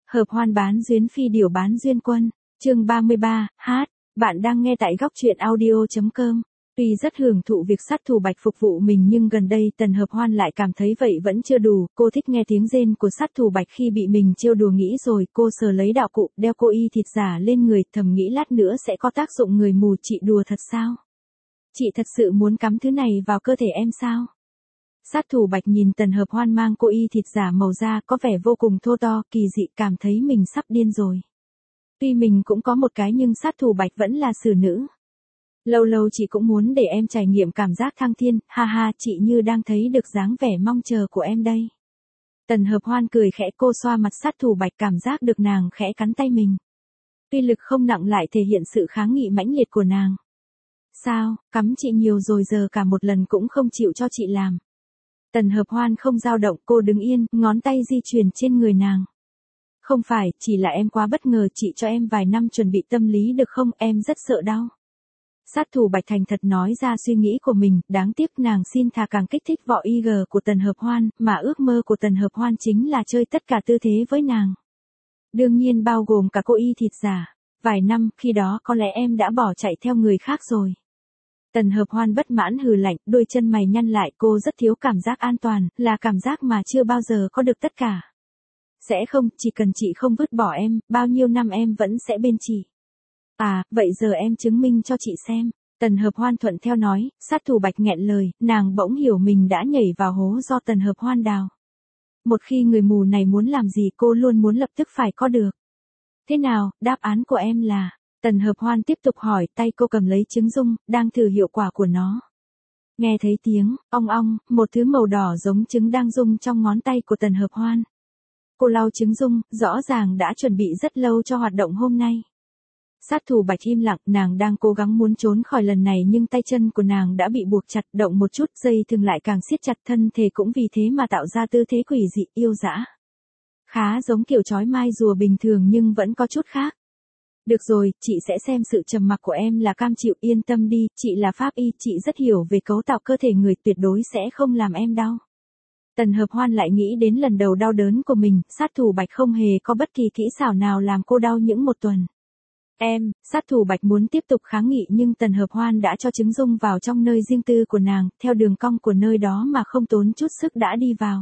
Hợp hoan bán duyên phi điểu bán duyên quân, chương 33, hát, bạn đang nghe tại góc truyện audio.com. Tuy rất hưởng thụ việc sát thủ Bạch phục vụ mình nhưng gần đây Tần Hợp Hoan lại cảm thấy vậy vẫn chưa đủ, cô thích nghe tiếng rên của sát thủ Bạch khi bị mình trêu đùa nghĩ rồi cô sờ lấy đạo cụ đeo cô y thịt giả lên người thầm nghĩ lát nữa sẽ có tác dụng người mù chị đùa thật sao? Chị thật sự muốn cắm thứ này vào cơ thể em sao? Sát thủ Bạch nhìn Tần Hợp Hoan mang cô y thịt giả màu da có vẻ vô cùng thô to, kỳ dị cảm thấy mình sắp điên rồi. Tuy mình cũng có một cái nhưng sát thủ Bạch vẫn là xử nữ. Lâu lâu chị cũng muốn để em trải nghiệm cảm giác thăng thiên, ha ha chị như đang thấy được dáng vẻ mong chờ của em đây. Tần Hợp Hoan cười khẽ cô xoa mặt sát thủ Bạch cảm giác được nàng khẽ cắn tay mình. Tuy lực không nặng lại thể hiện sự kháng nghị mãnh liệt của nàng. Sao, cắm chị nhiều rồi giờ cả một lần cũng không chịu cho chị làm. Tần Hợp Hoan không dao động cô đứng yên, ngón tay di chuyển trên người nàng. Không phải, chỉ là em quá bất ngờ chị cho em vài năm chuẩn bị tâm lý được không, em rất sợ đau. Sát thủ Bạch thành thật nói ra suy nghĩ của mình, đáng tiếc nàng xin thà càng kích thích vỏ IG của Tần Hợp Hoan, mà ước mơ của Tần Hợp Hoan chính là chơi tất cả tư thế với nàng. Đương nhiên bao gồm cả cô y thịt giả. Vài năm, khi đó có lẽ em đã bỏ chạy theo người khác rồi. Tần Hợp Hoan bất mãn hừ lạnh, đôi chân mày nhăn lại cô rất thiếu cảm giác an toàn, là cảm giác mà chưa bao giờ có được tất cả. Sẽ không, chỉ cần chị không vứt bỏ em, bao nhiêu năm em vẫn sẽ bên chị. À, vậy giờ em chứng minh cho chị xem. Tần Hợp Hoan thuận theo nói, sát thủ Bạch nghẹn lời, nàng bỗng hiểu mình đã nhảy vào hố do Tần Hợp Hoan đào. Một khi người mù này muốn làm gì cô luôn muốn lập tức phải có được. Thế nào, đáp án của em là... Tần Hợp Hoan tiếp tục hỏi, tay cô cầm lấy trứng dung, đang thử hiệu quả của nó. Nghe thấy tiếng, ong ong, một thứ màu đỏ giống trứng đang rung trong ngón tay của Tần Hợp Hoan. Cô lau trứng dung, rõ ràng đã chuẩn bị rất lâu cho hoạt động hôm nay. Sát thủ Bạch im lặng, nàng đang cố gắng muốn trốn khỏi lần này nhưng tay chân của nàng đã bị buộc chặt, động một chút dây thừng lại càng siết chặt thân thể cũng vì thế mà tạo ra tư thế quỷ dị yêu dã. Khá giống kiểu chói mai rùa bình thường nhưng vẫn có chút khác. Được rồi, chị sẽ xem sự trầm mặc của em là cam chịu, yên tâm đi, chị là pháp y, chị rất hiểu về cấu tạo cơ thể người, tuyệt đối sẽ không làm em đau. Tần Hợp Hoan lại nghĩ đến lần đầu đau đớn của mình, sát thủ Bạch không hề có bất kỳ kỹ xảo nào làm cô đau những một tuần. Em, sát thủ Bạch muốn tiếp tục kháng nghị nhưng Tần Hợp Hoan đã cho trứng dung vào trong nơi riêng tư của nàng, theo đường cong của nơi đó mà không tốn chút sức đã đi vào.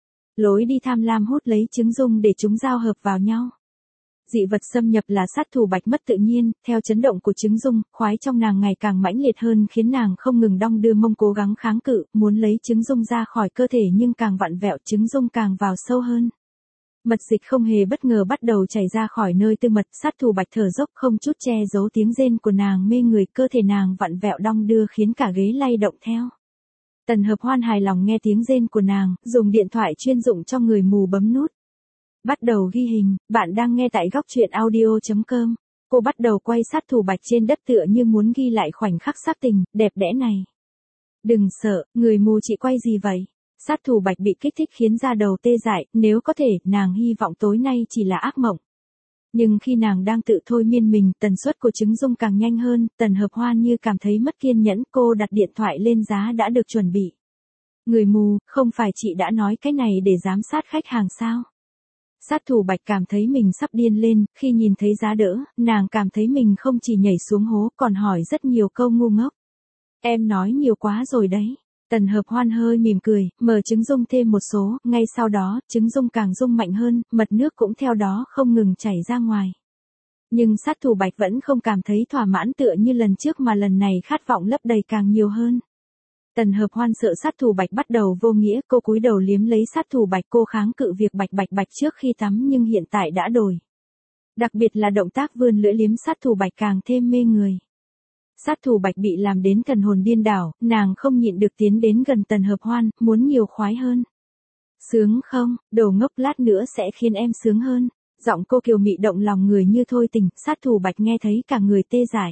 Lối đi tham lam hút lấy trứng dung để chúng giao hợp vào nhau. Dị vật xâm nhập là sát thủ Bạch mất tự nhiên, theo chấn động của trứng dung, khoái trong nàng ngày càng mãnh liệt hơn khiến nàng không ngừng đong đưa mông cố gắng kháng cự, muốn lấy trứng dung ra khỏi cơ thể nhưng càng vặn vẹo trứng dung càng vào sâu hơn. Mật dịch không hề bất ngờ bắt đầu chảy ra khỏi nơi tư mật, sát thủ Bạch thở dốc không chút che giấu tiếng rên của nàng mê người, cơ thể nàng vặn vẹo đong đưa khiến cả ghế lay động theo. Tần Hợp Hoan hài lòng nghe tiếng rên của nàng, dùng điện thoại chuyên dụng cho người mù bấm nút. Bắt đầu ghi hình, bạn đang nghe tại góc truyện audio.com. Cô bắt đầu quay sát thủ Bạch trên đất tựa như muốn ghi lại khoảnh khắc sát tình, đẹp đẽ này. Đừng sợ, người mù chị quay gì vậy? Sát thủ Bạch bị kích thích khiến da đầu tê dại, nếu có thể, nàng hy vọng tối nay chỉ là ác mộng. Nhưng khi nàng đang tự thôi miên mình, tần suất của trứng dung càng nhanh hơn, Tần Hợp Hoan như cảm thấy mất kiên nhẫn, cô đặt điện thoại lên giá đã được chuẩn bị. Người mù, không phải chị đã nói cái này để giám sát khách hàng sao? Sát thủ Bạch cảm thấy mình sắp điên lên, khi nhìn thấy giá đỡ, nàng cảm thấy mình không chỉ nhảy xuống hố còn hỏi rất nhiều câu ngu ngốc. Em nói nhiều quá rồi đấy. Tần Hợp Hoan hơi mỉm cười, mở trứng dung thêm một số, ngay sau đó, trứng dung càng rung mạnh hơn, mật nước cũng theo đó không ngừng chảy ra ngoài. Nhưng sát thủ Bạch vẫn không cảm thấy thỏa mãn tựa như lần trước mà lần này khát vọng lấp đầy càng nhiều hơn. Tần Hợp Hoan sợ sát thủ Bạch bắt đầu vô nghĩa, cô cúi đầu liếm lấy sát thủ Bạch, cô kháng cự việc bạch trước khi tắm nhưng hiện tại đã đổi. Đặc biệt là động tác vươn lưỡi liếm sát thủ Bạch càng thêm mê người. Sát thủ Bạch bị làm đến thần hồn điên đảo, nàng không nhịn được tiến đến gần Tần Hợp Hoan, muốn nhiều khoái hơn. Sướng không, đồ ngốc lát nữa sẽ khiến em sướng hơn. Giọng cô kiều mị động lòng người như thôi tình, sát thủ Bạch nghe thấy cả người tê dại.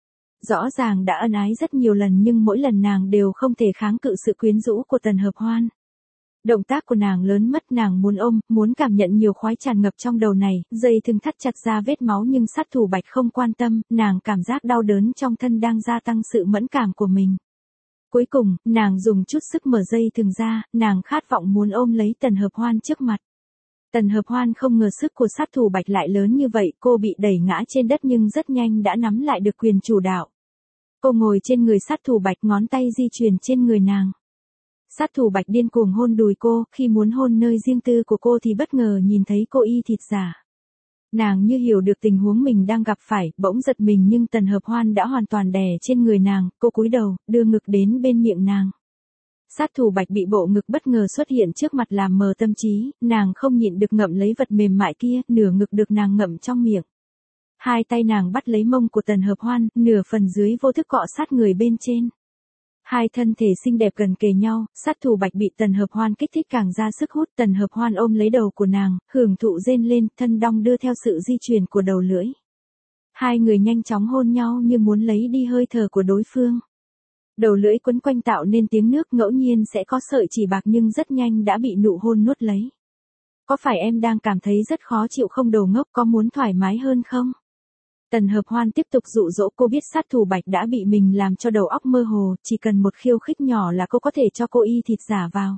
Rõ ràng đã ân ái rất nhiều lần nhưng mỗi lần nàng đều không thể kháng cự sự quyến rũ của Tần Hợp Hoan. Động tác của nàng lớn mất, nàng muốn ôm, muốn cảm nhận nhiều khoái tràn ngập trong đầu này, dây thừng thắt chặt ra vết máu nhưng sát thủ Bạch không quan tâm, nàng cảm giác đau đớn trong thân đang gia tăng sự mẫn cảm của mình. Cuối cùng, nàng dùng chút sức mở dây thừng ra, nàng khát vọng muốn ôm lấy Tần Hợp Hoan trước mặt. Tần Hợp Hoan không ngờ sức của sát thủ Bạch lại lớn như vậy, cô bị đẩy ngã trên đất nhưng rất nhanh đã nắm lại được quyền chủ đạo. Cô ngồi trên người sát thủ Bạch, ngón tay di chuyển trên người nàng. Sát thủ Bạch điên cuồng hôn đùi cô, khi muốn hôn nơi riêng tư của cô thì bất ngờ nhìn thấy cô y thịt giả. Nàng như hiểu được tình huống mình đang gặp phải, bỗng giật mình nhưng Tần Hợp Hoan đã hoàn toàn đè trên người nàng, cô cúi đầu, đưa ngực đến bên miệng nàng. Sát thủ Bạch bị bộ ngực bất ngờ xuất hiện trước mặt làm mờ tâm trí, nàng không nhịn được ngậm lấy vật mềm mại kia, nửa ngực được nàng ngậm trong miệng. Hai tay nàng bắt lấy mông của Tần Hợp Hoan, nửa phần dưới vô thức cọ sát người bên trên. Hai thân thể xinh đẹp gần kề nhau, sát thủ Bạch bị Tần Hợp Hoan kích thích càng ra sức hút. Tần Hợp Hoan ôm lấy đầu của nàng, hưởng thụ rên lên, thân đong đưa theo sự di chuyển của đầu lưỡi. Hai người nhanh chóng hôn nhau như muốn lấy đi hơi thở của đối phương. Đầu lưỡi quấn quanh tạo nên tiếng nước, ngẫu nhiên sẽ có sợi chỉ bạc nhưng rất nhanh đã bị nụ hôn nuốt lấy. Có phải em đang cảm thấy rất khó chịu không đồ ngốc, có muốn thoải mái hơn không? Tần Hợp Hoan tiếp tục dụ dỗ cô, biết sát thủ Bạch đã bị mình làm cho đầu óc mơ hồ, chỉ cần một khiêu khích nhỏ là cô có thể cho cô y thịt giả vào.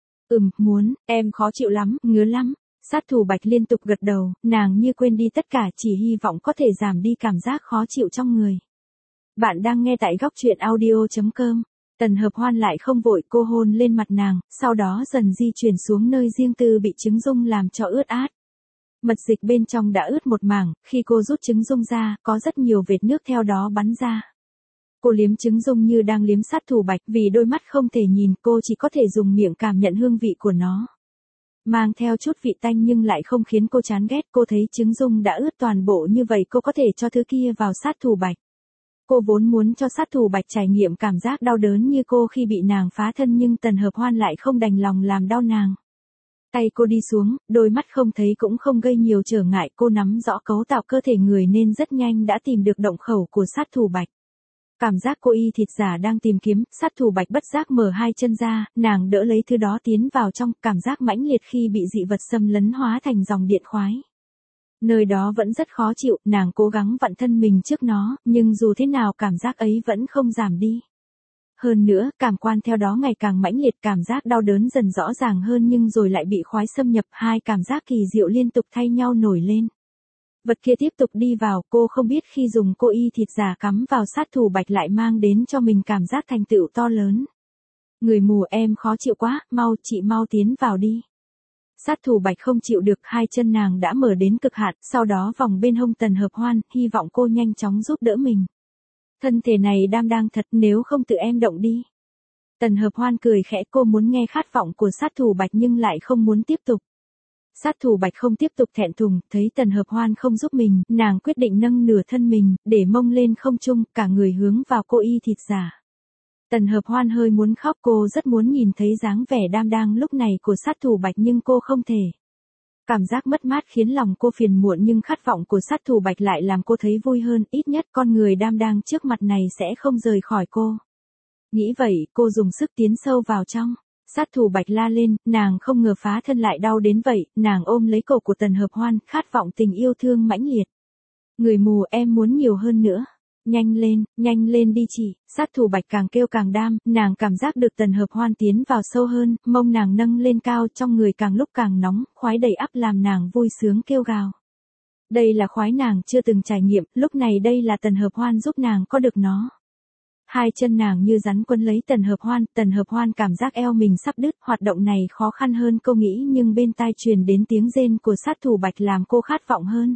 Muốn, em khó chịu lắm, ngứa lắm. Sát thủ Bạch liên tục gật đầu, nàng như quên đi tất cả, chỉ hy vọng có thể giảm đi cảm giác khó chịu trong người. Bạn đang nghe tại góc truyện audio.com. Tần Hợp Hoan lại không vội, cô hôn lên mặt nàng, sau đó dần di chuyển xuống nơi riêng tư bị trứng dung làm cho ướt át. Mật dịch bên trong đã ướt một mảng, khi cô rút trứng dung ra, có rất nhiều vệt nước theo đó bắn ra. Cô liếm trứng dung như đang liếm sát thủ Bạch, vì đôi mắt không thể nhìn, cô chỉ có thể dùng miệng cảm nhận hương vị của nó. Mang theo chút vị tanh nhưng lại không khiến cô chán ghét, cô thấy trứng dung đã ướt toàn bộ như vậy cô có thể cho thứ kia vào sát thủ Bạch. Cô vốn muốn cho sát thủ Bạch trải nghiệm cảm giác đau đớn như cô khi bị nàng phá thân nhưng Tần Hợp Hoan lại không đành lòng làm đau nàng. Tay cô đi xuống, đôi mắt không thấy cũng không gây nhiều trở ngại, cô nắm rõ cấu tạo cơ thể người nên rất nhanh đã tìm được động khẩu của sát thủ Bạch. Cảm giác cô y thịt giả đang tìm kiếm, sát thủ Bạch bất giác mở hai chân ra, nàng đỡ lấy thứ đó tiến vào trong, cảm giác mãnh liệt khi bị dị vật xâm lấn hóa thành dòng điện khoái. Nơi đó vẫn rất khó chịu, nàng cố gắng vặn thân mình trước nó, nhưng dù thế nào cảm giác ấy vẫn không giảm đi. Hơn nữa, cảm quan theo đó ngày càng mãnh liệt, cảm giác đau đớn dần rõ ràng hơn nhưng rồi lại bị khoái xâm nhập, hai cảm giác kỳ diệu liên tục thay nhau nổi lên. Vật kia tiếp tục đi vào, cô không biết khi dùng cô y thịt giả cắm vào sát thủ Bạch lại mang đến cho mình cảm giác thành tựu to lớn. Người mù, em khó chịu quá, chị mau tiến vào đi. Sát thủ Bạch không chịu được, hai chân nàng đã mở đến cực hạn, sau đó vòng bên hông Tần Hợp Hoan, hy vọng cô nhanh chóng giúp đỡ mình. Thân thể này đang thật, nếu không tự em động đi. Tần Hợp Hoan cười khẽ, cô muốn nghe khát vọng của sát thủ Bạch nhưng lại không muốn tiếp tục. Sát thủ Bạch không tiếp tục thẹn thùng, thấy Tần Hợp Hoan không giúp mình, nàng quyết định nâng nửa thân mình, để mông lên không trung, cả người hướng vào cô y thịt giả. Tần Hợp Hoan hơi muốn khóc, cô rất muốn nhìn thấy dáng vẻ đang lúc này của sát thủ Bạch nhưng cô không thể. Cảm giác mất mát khiến lòng cô phiền muộn nhưng khát vọng của sát thủ Bạch lại làm cô thấy vui hơn, ít nhất con người đang trước mặt này sẽ không rời khỏi cô. Nghĩ vậy, cô dùng sức tiến sâu vào trong. Sát thủ Bạch la lên, nàng không ngờ phá thân lại đau đến vậy, nàng ôm lấy cổ của Tần Hợp Hoan, khát vọng tình yêu thương mãnh liệt. Người mù, em muốn nhiều hơn nữa. Nhanh lên đi chị. Sát thủ Bạch càng kêu càng đam, nàng cảm giác được Tần Hợp Hoan tiến vào sâu hơn, mông nàng nâng lên cao, trong người càng lúc càng nóng, khoái đầy ắp làm nàng vui sướng kêu gào. Đây là khoái nàng chưa từng trải nghiệm, lúc này đây là Tần Hợp Hoan giúp nàng có được nó. Hai chân nàng như rắn quấn lấy Tần Hợp Hoan cảm giác eo mình sắp đứt, hoạt động này khó khăn hơn cô nghĩ nhưng bên tai truyền đến tiếng rên của sát thủ Bạch làm cô khát vọng hơn.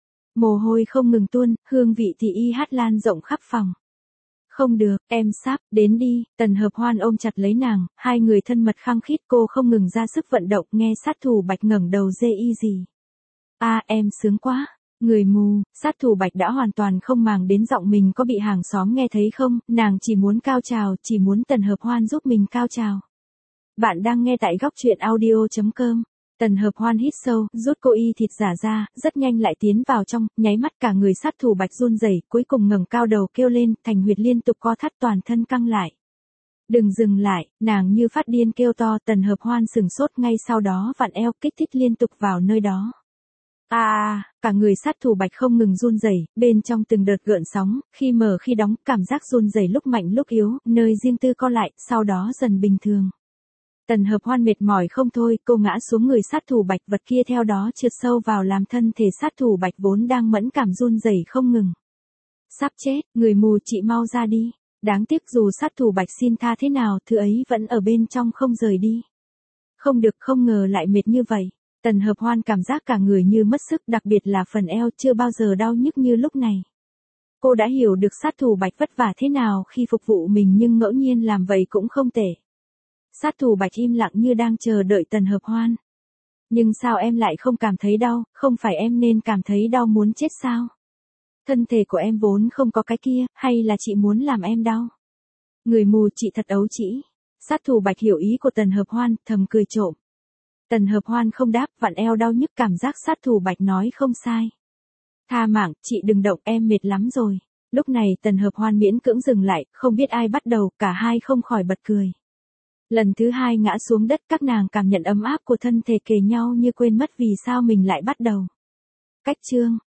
Mồ hôi không ngừng tuôn, hương vị thì y hát lan rộng khắp phòng. Không được, em sắp, đến đi, Tần Hợp Hoan ôm chặt lấy nàng, hai người thân mật khăng khít, cô không ngừng ra sức vận động, nghe sát thủ Bạch ngẩng đầu dê y gì. Em sướng quá. Người mù, sát thủ Bạch đã hoàn toàn không màng đến giọng mình có bị hàng xóm nghe thấy không, nàng chỉ muốn cao trào, chỉ muốn Tần Hợp Hoan giúp mình cao trào. Bạn đang nghe tại góc truyện audio.com. Tần Hợp Hoan hít sâu, rút cô y thịt giả ra, rất nhanh lại tiến vào trong, nháy mắt cả người sát thủ Bạch run rẩy, cuối cùng ngẩng cao đầu kêu lên, thành huyệt liên tục co thắt toàn thân căng lại. Đừng dừng lại, nàng như phát điên kêu to, Tần Hợp Hoan sừng sốt ngay sau đó vặn eo kích thích liên tục vào nơi đó. Cả người sát thủ Bạch không ngừng run rẩy, bên trong từng đợt gợn sóng, khi mở khi đóng, cảm giác run rẩy lúc mạnh lúc yếu, nơi riêng tư co lại, sau đó dần bình thường. Tần Hợp Hoan mệt mỏi không thôi, cô ngã xuống người sát thủ Bạch, vật kia theo đó trượt sâu vào làm thân thể sát thủ Bạch vốn đang mẫn cảm run rẩy không ngừng. Sắp chết, người mù chị mau ra đi. Đáng tiếc dù sát thủ Bạch xin tha thế nào, thứ ấy vẫn ở bên trong không rời đi. Không được, không ngờ lại mệt như vậy. Tần Hợp Hoan cảm giác cả người như mất sức, đặc biệt là phần eo chưa bao giờ đau nhức như lúc này. Cô đã hiểu được sát thủ Bạch vất vả thế nào khi phục vụ mình, nhưng ngẫu nhiên làm vậy cũng không tệ. Sát thủ Bạch im lặng như đang chờ đợi Tần Hợp Hoan. Nhưng sao em lại không cảm thấy đau, không phải em nên cảm thấy đau muốn chết sao? Thân thể của em vốn không có cái kia, hay là chị muốn làm em đau? Người mù chị thật ấu trĩ. Sát thủ Bạch hiểu ý của Tần Hợp Hoan, thầm cười trộm. Tần Hợp Hoan không đáp, vặn eo đau nhức, cảm giác sát thủ Bạch nói không sai. Tha mạng, chị đừng động, em mệt lắm rồi. Lúc này Tần Hợp Hoan miễn cưỡng dừng lại, không biết ai bắt đầu, cả hai không khỏi bật cười. Lần thứ hai ngã xuống đất, các nàng cảm nhận ấm áp của thân thể kề nhau như quên mất vì sao mình lại bắt đầu. Cách chương